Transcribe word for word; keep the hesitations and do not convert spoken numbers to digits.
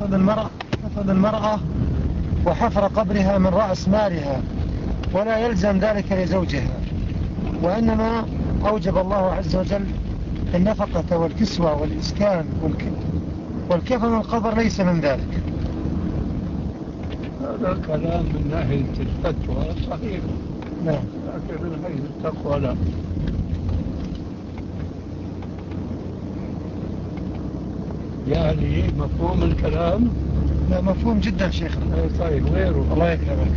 تأخذ المرأة, تأخذ المرأة وحفر قبرها من رأس مالها، ولا يلزم ذلك لزوجها، وإنما أوجب الله عز وجل النفقة والكسوة والإسكان والكفن والقبر ليس من ذلك. هذا كلام من ناحية الفتوى صحيح، نعم، لكن من حيث التقوى لا. يعني مفهوم الكلام؟ لا، مفهوم جدا شيخنا. طيب غيره. الله يكرمك.